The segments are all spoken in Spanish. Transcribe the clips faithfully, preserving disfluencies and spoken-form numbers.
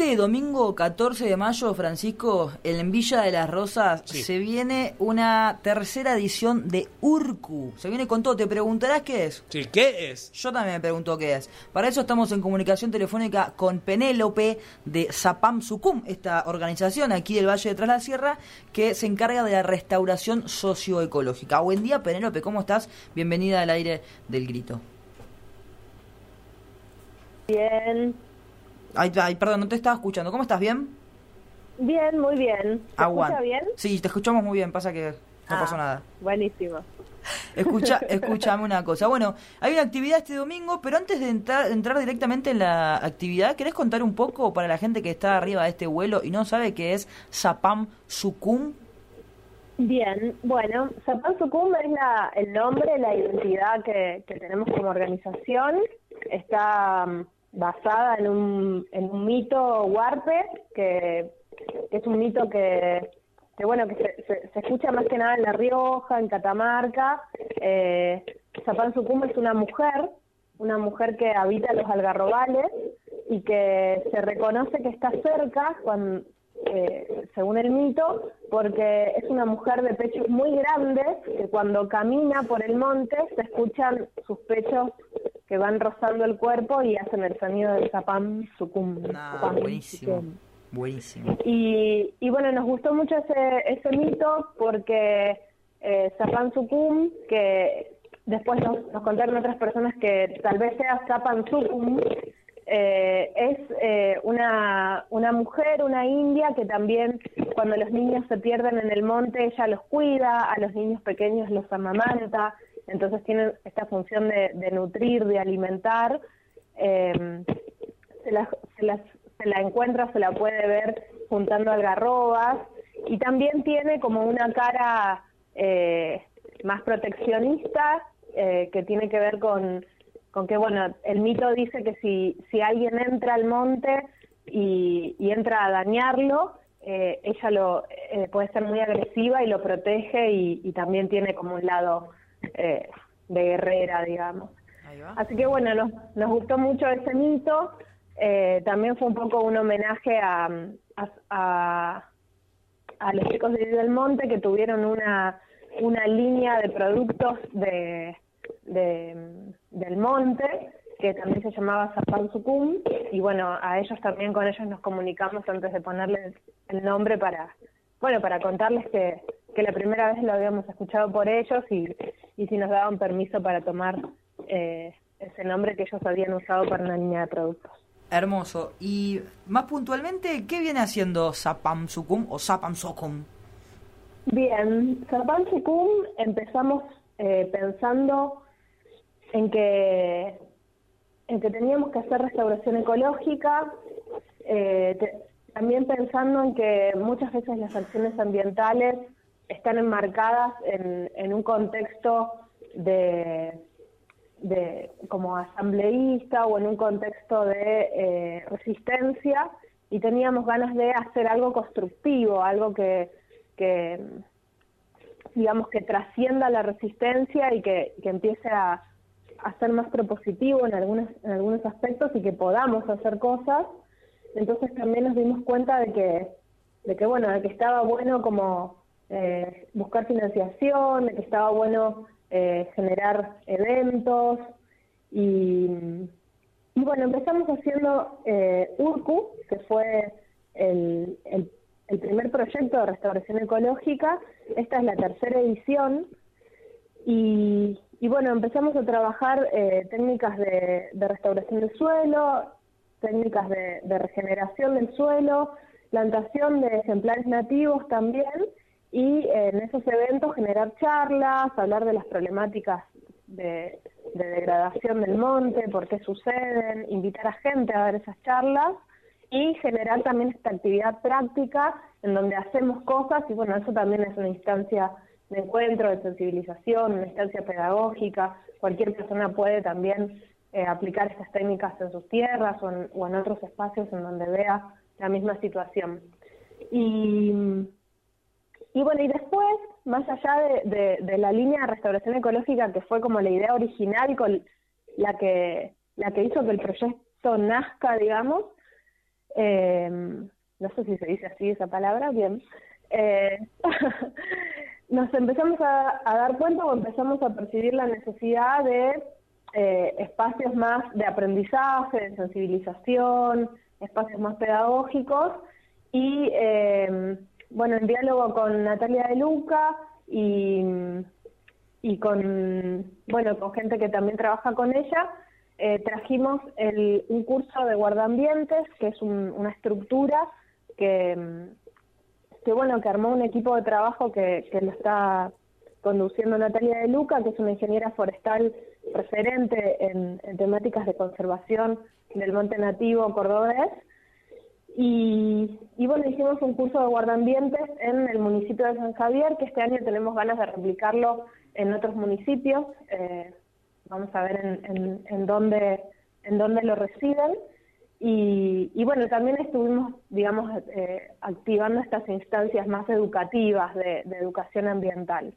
Este domingo catorce de mayo, Francisco, en Villa de las Rosas, sí, se viene una tercera edición de Urku. Se viene con todo. ¿Te preguntarás qué es? Sí, ¿qué es? Yo también me pregunto qué es. Para eso estamos en comunicación telefónica con Penélope de Zapam Sucum, esta organización aquí del Valle de Tras la Sierra que se encarga de la restauración socioecológica. Buen día, Penélope, ¿cómo estás? Bienvenida al aire del Grito. Bien. Ay, ay, perdón, no te estaba escuchando. ¿Cómo estás? ¿Bien? Bien, muy bien. ¿Te Aguanta. escucha bien? Sí, te escuchamos muy bien, pasa que no ah, pasó nada. Buenísimo. Escucha, escúchame una cosa. Bueno, hay una actividad este domingo, pero antes de entrar, entrar directamente en la actividad, ¿querés contar un poco para la gente que está arriba de este vuelo y no sabe qué es Zapam Sucum? Bien, bueno, Zapam Sucum es la, el nombre, la identidad que, que tenemos como organización. Está um, basada en un, en un mito huarpe, que, que es un mito que, que bueno, que se, se, se escucha más que nada en La Rioja, en Catamarca. Eh, Zapam Sucum es una mujer, una mujer que habita los algarrobales y que se reconoce que está cerca, cuando, eh, según el mito, porque es una mujer de pechos muy grandes, que cuando camina por el monte se escuchan sus pechos que van rozando el cuerpo y hacen el sonido del Zapam Sucum. Ah, buenísimo, buenísimo. Y, y bueno, nos gustó mucho ese, ese mito porque eh, Zapam Sucum, que después nos, nos contaron otras personas que tal vez sea Zapam Sucum, eh, es eh, una, una mujer, una india que también cuando los niños se pierden en el monte ella los cuida, a los niños pequeños los amamanta. Entonces tiene esta función de, de nutrir, de alimentar. Eh, se, la, se, las, se la encuentra, se la puede ver juntando algarrobas y también tiene como una cara eh, más proteccionista eh, que tiene que ver con, con que, bueno, el mito dice que si, si alguien entra al monte y, y entra a dañarlo, eh, ella lo eh, puede ser muy agresiva y lo protege y, y también tiene como un lado Eh, de guerrera, digamos. Ahí va. Así que bueno, nos, nos gustó mucho ese mito. Eh, también fue un poco un homenaje a, a, a, a los chicos de Del Monte que tuvieron una, una línea de productos de, de del monte que también se llamaba Zapam Sucum y bueno, a ellos también, con ellos nos comunicamos antes de ponerles el nombre para, bueno, para contarles que que la primera vez lo habíamos escuchado por ellos y, y si nos daban permiso para tomar eh, ese nombre que ellos habían usado para una línea de productos. Hermoso. Y más puntualmente, ¿qué viene haciendo Zapam Sucum o Zapam Sucum? Bien, Zapam Sucum empezamos eh, pensando en que, en que teníamos que hacer restauración ecológica, eh, te, también pensando en que muchas veces las acciones ambientales están enmarcadas en, en un contexto de, de como asambleísta o en un contexto de eh, resistencia y teníamos ganas de hacer algo constructivo, algo que, que digamos que trascienda la resistencia y que, que empiece a, a ser más propositivo en algunos, en algunos aspectos y que podamos hacer cosas. Entonces también nos dimos cuenta de que, de que bueno, de que estaba bueno como Eh, buscar financiación, de que estaba bueno eh, generar eventos y, y bueno, empezamos haciendo eh, Urku, que fue el, el, el primer proyecto de restauración ecológica. Esta es la tercera edición y, y bueno, empezamos a trabajar eh, técnicas de, de restauración del suelo, técnicas de, de regeneración del suelo, plantación de ejemplares nativos también. Y en esos eventos generar charlas, hablar de las problemáticas de, de degradación del monte, por qué suceden, invitar a gente a ver esas charlas y generar también esta actividad práctica en donde hacemos cosas y bueno, eso también es una instancia de encuentro, de sensibilización, una instancia pedagógica. Cualquier persona puede también eh, aplicar estas técnicas en sus tierras o en, o en otros espacios en donde vea la misma situación. Y... Y bueno, y después, más allá de, de, de la línea de restauración ecológica, que fue como la idea original con la que, la que hizo que el proyecto nazca, digamos, eh, no sé si se dice así esa palabra, bien, eh, nos empezamos a, a dar cuenta o empezamos a percibir la necesidad de eh, espacios más de aprendizaje, de sensibilización, espacios más pedagógicos, y eh, bueno, en diálogo con Natalia de Luca y, y con, bueno, con gente que también trabaja con ella, eh, trajimos el, un curso de guardaambientes, que es un, una estructura que, que, bueno, que armó un equipo de trabajo que, que lo está conduciendo Natalia de Luca, que es una ingeniera forestal referente en, en temáticas de conservación del monte nativo cordobés. Y, y bueno, hicimos un curso de guardaambientes en el municipio de San Javier, que este año tenemos ganas de replicarlo en otros municipios. Eh, vamos a ver en, en, en, dónde, en dónde lo reciben. Y, y bueno, también estuvimos, digamos, eh, activando estas instancias más educativas de, de educación ambiental.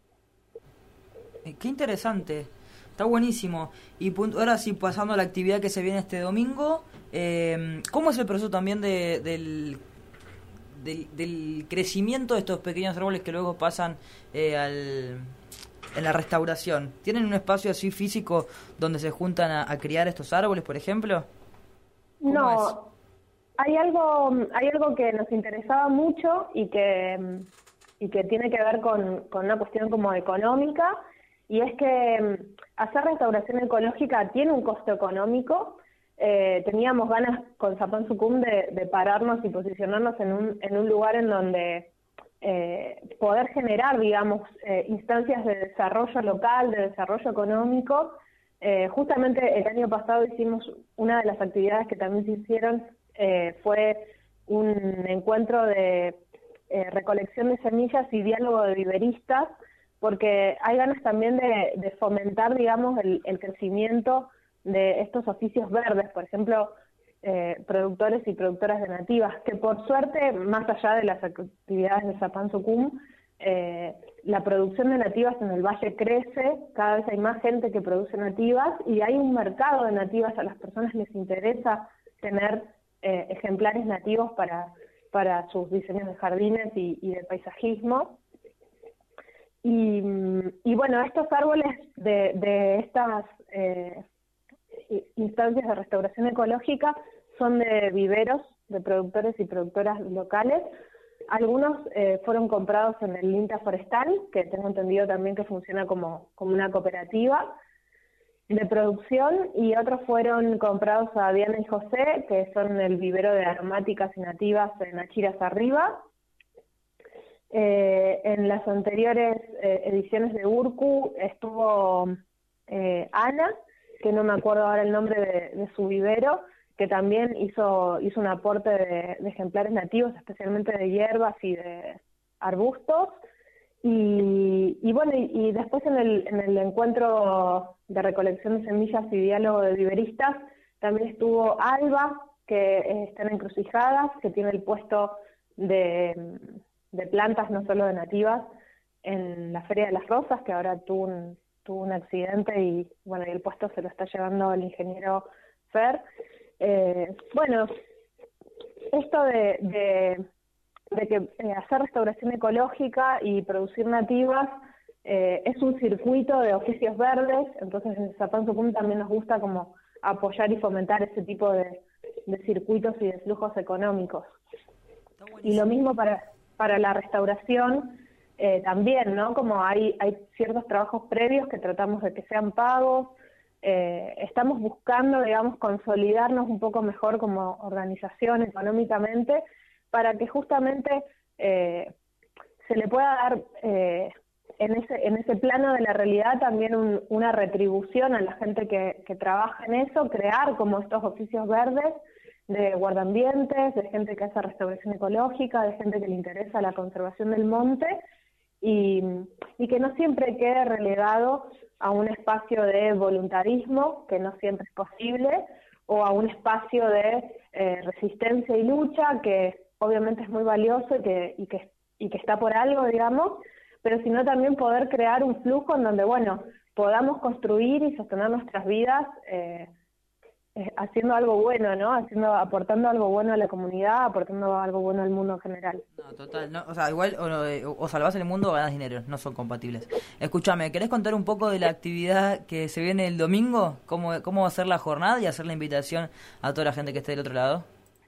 Qué interesante. Está buenísimo. Y ahora sí, pasando a la actividad que se viene este domingo, eh, ¿cómo es el proceso también de, del, del, del crecimiento de estos pequeños árboles que luego pasan eh, al, en la restauración? ¿Tienen un espacio así físico donde se juntan a, a criar estos árboles, por ejemplo? No, es? hay algo, hay algo que nos interesaba mucho y que, y que tiene que ver con, con una cuestión como económica, y es que hacer restauración ecológica tiene un costo económico. Eh, teníamos ganas con Zapán Sucum de, de pararnos y posicionarnos en un, en un lugar en donde eh, poder generar, digamos, eh, instancias de desarrollo local, de desarrollo económico. Eh, justamente el año pasado hicimos una de las actividades que también se hicieron, eh, fue un encuentro de eh, recolección de semillas y diálogo de viveristas, porque hay ganas también de, de fomentar, digamos, el, el crecimiento de estos oficios verdes, por ejemplo, eh, productores y productoras de nativas, que por suerte, más allá de las actividades de Zapán Sucum, eh, la producción de nativas en el valle crece, cada vez hay más gente que produce nativas, y hay un mercado de nativas, a las personas les interesa tener eh, ejemplares nativos para, para sus diseños de jardines y, y de paisajismo. Y, y bueno, estos árboles de, de estas eh, instancias de restauración ecológica son de viveros de productores y productoras locales. Algunos eh, fueron comprados en el INTA Forestal, que tengo entendido también que funciona como, como una cooperativa de producción, y otros fueron comprados a Diana y José, que son el vivero de aromáticas y nativas en Achiras Arriba. Eh, en las anteriores eh, ediciones de Urcu estuvo eh, Ana, que no me acuerdo ahora el nombre de, de su vivero, que también hizo hizo un aporte de, de ejemplares nativos, especialmente de hierbas y de arbustos. Y, y bueno, y, y después en el, en el encuentro de recolección de semillas y diálogo de viveristas también estuvo Alba, que está en Encrucijadas, que tiene el puesto de... de plantas, no solo de nativas, en la Feria de las Rosas, que ahora tuvo un, tuvo un accidente y bueno, y el puesto se lo está llevando el ingeniero Fer. Eh, bueno, esto de, de, de que eh, hacer restauración ecológica y producir nativas eh, es un circuito de oficios verdes, entonces en Zapán Sucum también nos gusta como apoyar y fomentar ese tipo de, de circuitos y de flujos económicos. Y lo mismo para... para la restauración eh, también, ¿no? Como hay, hay ciertos trabajos previos que tratamos de que sean pagos, eh, estamos buscando, digamos, consolidarnos un poco mejor como organización económicamente para que justamente eh, se le pueda dar eh, en ese en ese plano de la realidad también un, una retribución a la gente que, que trabaja en eso, crear como estos oficios verdes de guardaambientes, de gente que hace restauración ecológica, de gente que le interesa la conservación del monte, y, y que no siempre quede relegado a un espacio de voluntarismo, que no siempre es posible, o a un espacio de eh, resistencia y lucha, que obviamente es muy valioso y que, y que, y que está por algo, digamos, pero sino también poder crear un flujo en donde, bueno, podamos construir y sostener nuestras vidas eh, eh, haciendo algo bueno, ¿no? Haciendo, aportando algo bueno a la comunidad, aportando algo bueno al mundo en general. No, total, no, o sea, igual o, o salvás el mundo o ganás dinero, no son compatibles. Escúchame, ¿querés contar un poco de la actividad que se viene el domingo? ¿Cómo, cómo va a ser la jornada y hacer la invitación a toda la gente que esté del otro lado?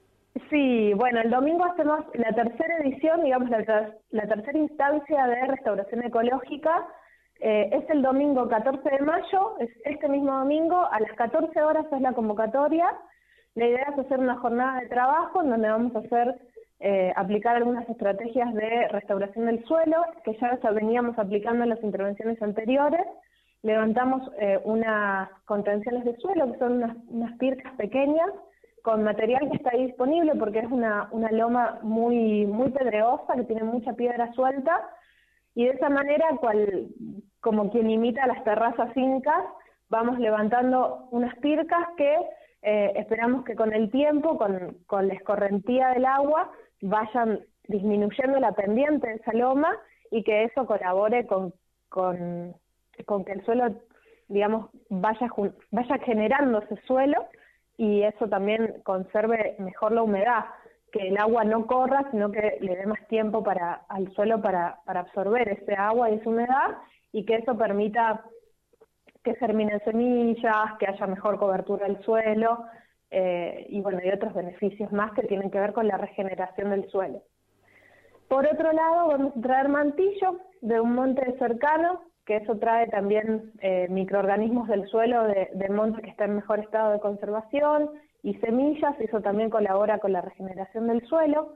Sí, bueno, el domingo hacemos la tercera edición, digamos, la, ter- la tercera instancia de restauración ecológica. Eh, es el domingo catorce de mayo, es este mismo domingo, a las catorce horas es la convocatoria. La idea es hacer una jornada de trabajo en donde vamos a hacer, eh, aplicar algunas estrategias de restauración del suelo, que ya las veníamos aplicando en las intervenciones anteriores. Levantamos eh, unas contenciones de suelo, que son unas, unas pircas pequeñas, con material que está ahí disponible, porque es una, una loma muy, muy pedregosa, que tiene mucha piedra suelta, y de esa manera, cual, como quien imita las terrazas incas, vamos levantando unas pircas que eh, esperamos que con el tiempo, con, con la escorrentía del agua, vayan disminuyendo la pendiente de esa loma, y que eso colabore con, con, con que el suelo, digamos, vaya, vaya generando ese suelo, y eso también conserve mejor la humedad, que el agua no corra, sino que le dé más tiempo para al suelo para, para absorber ese agua y esa humedad, y que eso permita que germinen semillas, que haya mejor cobertura del suelo, eh, y bueno, y otros beneficios más que tienen que ver con la regeneración del suelo. Por otro lado, vamos a traer mantillo de un monte cercano, que eso trae también eh, microorganismos del suelo de, de monte que está en mejor estado de conservación, y semillas, y eso también colabora con la regeneración del suelo.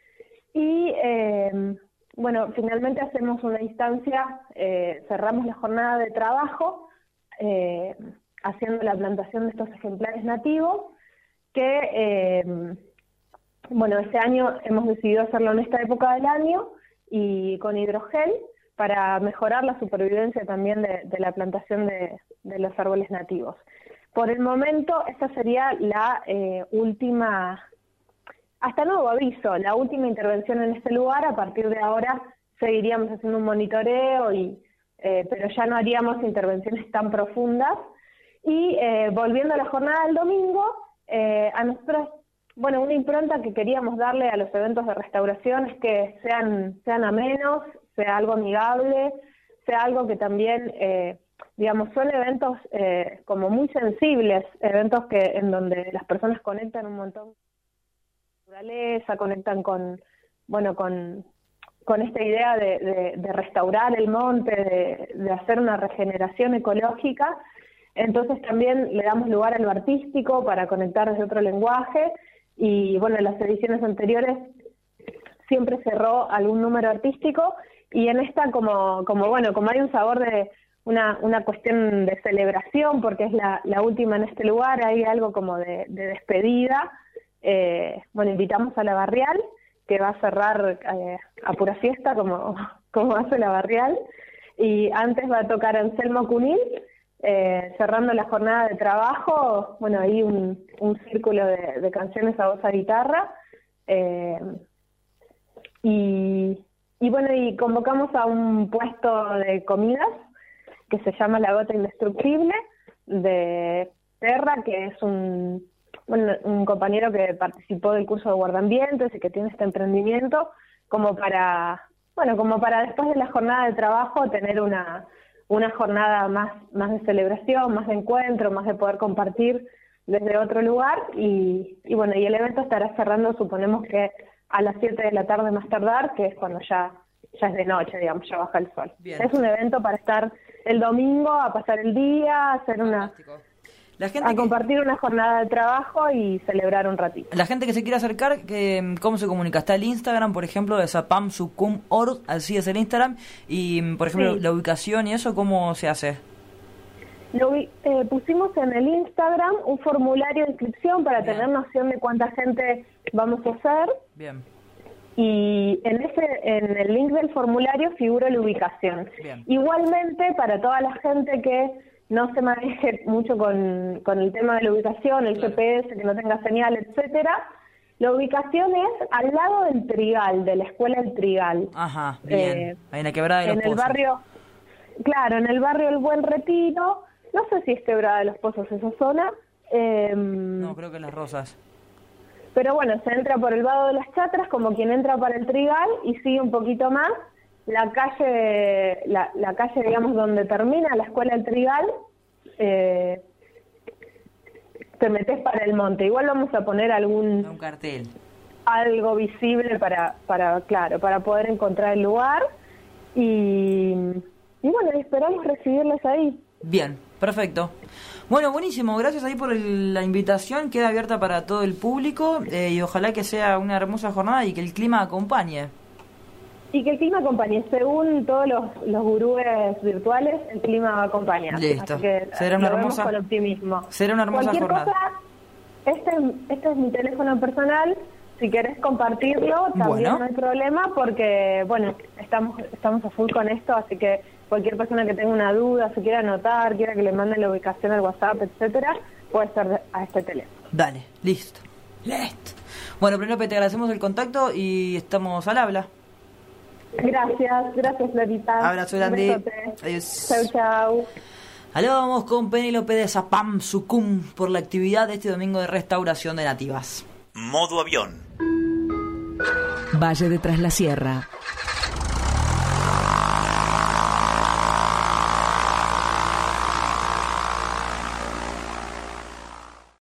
Y eh, bueno, finalmente hacemos una instancia, eh, cerramos la jornada de trabajo, eh, haciendo la plantación de estos ejemplares nativos, que eh, bueno, este año hemos decidido hacerlo en esta época del año, y con hidrogel, para mejorar la supervivencia también de, de la plantación de, de los árboles nativos. Por el momento, esta sería la eh, última, hasta nuevo aviso, la última intervención en este lugar. A partir de ahora seguiríamos haciendo un monitoreo, y, eh, pero ya no haríamos intervenciones tan profundas. Y eh, volviendo a la jornada del domingo, eh, a nosotros, bueno, una impronta que queríamos darle a los eventos de restauración es que sean, sean amenos, sea algo amigable, sea algo que también, eh, digamos, son eventos eh, como muy sensibles, eventos que en donde las personas conectan un montón con la naturaleza, conectan con, bueno, con, con esta idea de, de, de restaurar el monte, de, de hacer una regeneración ecológica. Entonces también le damos lugar a lo artístico para conectar desde otro lenguaje, y bueno, en las ediciones anteriores siempre cerró algún número artístico, y en esta como, como bueno, como hay un sabor de una, una cuestión de celebración, porque es la, la última en este lugar, hay algo como de, de despedida. Eh, bueno, invitamos a La Barrial, que va a cerrar eh, a pura fiesta, como, como hace La Barrial, y antes va a tocar Anselmo Cunil, eh, cerrando la jornada de trabajo, bueno, ahí un, un círculo de, de canciones a voz a guitarra, eh, y... Y bueno, y convocamos a un puesto de comidas que se llama La Gota Indestructible, de Terra, que es un, bueno, un compañero que participó del curso de guardaambientes y que tiene este emprendimiento, como para, bueno, como para después de la jornada de trabajo tener una, una jornada más, más de celebración, más de encuentro, más de poder compartir desde otro lugar. Y, y bueno, y el evento estará cerrando, suponemos que a las siete de la tarde más tardar, que es cuando ya, ya es de noche, digamos, ya baja el sol. Bien. Es un evento para estar el domingo, a pasar el día, a hacer una, la gente a que, compartir una jornada de trabajo y celebrar un ratito. La gente que se quiera acercar, que, ¿cómo se comunica? Está el Instagram, por ejemplo, de Sapam Sukum punto org, así es el Instagram, y por ejemplo, sí, la ubicación y eso, ¿cómo se hace? Lo, eh, pusimos en el Instagram un formulario de inscripción para Bien. tener noción de cuánta gente vamos a hacer. Bien. Y en ese en el link del formulario figura la ubicación. Bien. Igualmente, para toda la gente que no se maneje mucho con, con el tema de la ubicación, el claro. G P S, que no tenga señal, etcétera, la ubicación es al lado del Trigal, de la escuela del Trigal. Ajá, bien. Eh, Ahí en la quebrada de los En Pozos. el barrio, claro, en el barrio El Buen Retiro. No sé si es Quebrada de los Pozos esa zona, Eh, No, creo que Las Rosas. Pero bueno, se entra por el Vado de las Chatras como quien entra para el Trigal y sigue un poquito más. La calle, la, la calle, digamos, donde termina la escuela del Trigal, eh, te metes para el monte. Igual vamos a poner algún... Un cartel. Algo visible para, para, claro, para poder encontrar el lugar. Y, y bueno, esperamos recibirles ahí. Bien, perfecto. Bueno, buenísimo, gracias ahí por el, la invitación, queda abierta para todo el público eh, y ojalá que sea una hermosa jornada y que el clima acompañe. Y que el clima acompañe, según todos los, los gurúes virtuales, el clima va a acompañar. Listo, así que será una lo hermosa, vemos con optimismo. Será una hermosa Cualquier jornada. cosa, este, este es mi teléfono personal, si querés compartirlo también Bueno. no hay problema porque, bueno, estamos estamos a full con esto, así que cualquier persona que tenga una duda, se quiera anotar, quiera que le manden la ubicación al WhatsApp, etcétera, puede ser a este teléfono. Dale, listo. Listo. Bueno, Penélope, te agradecemos el contacto y estamos al habla. Gracias, gracias Florita. Abrazo Un grande. besote. Adiós. Chau, chau. Allá vamos con Penélope de Zapam Sucum por la actividad de este domingo de restauración de nativas. Modo avión. Valle de Tras la Sierra.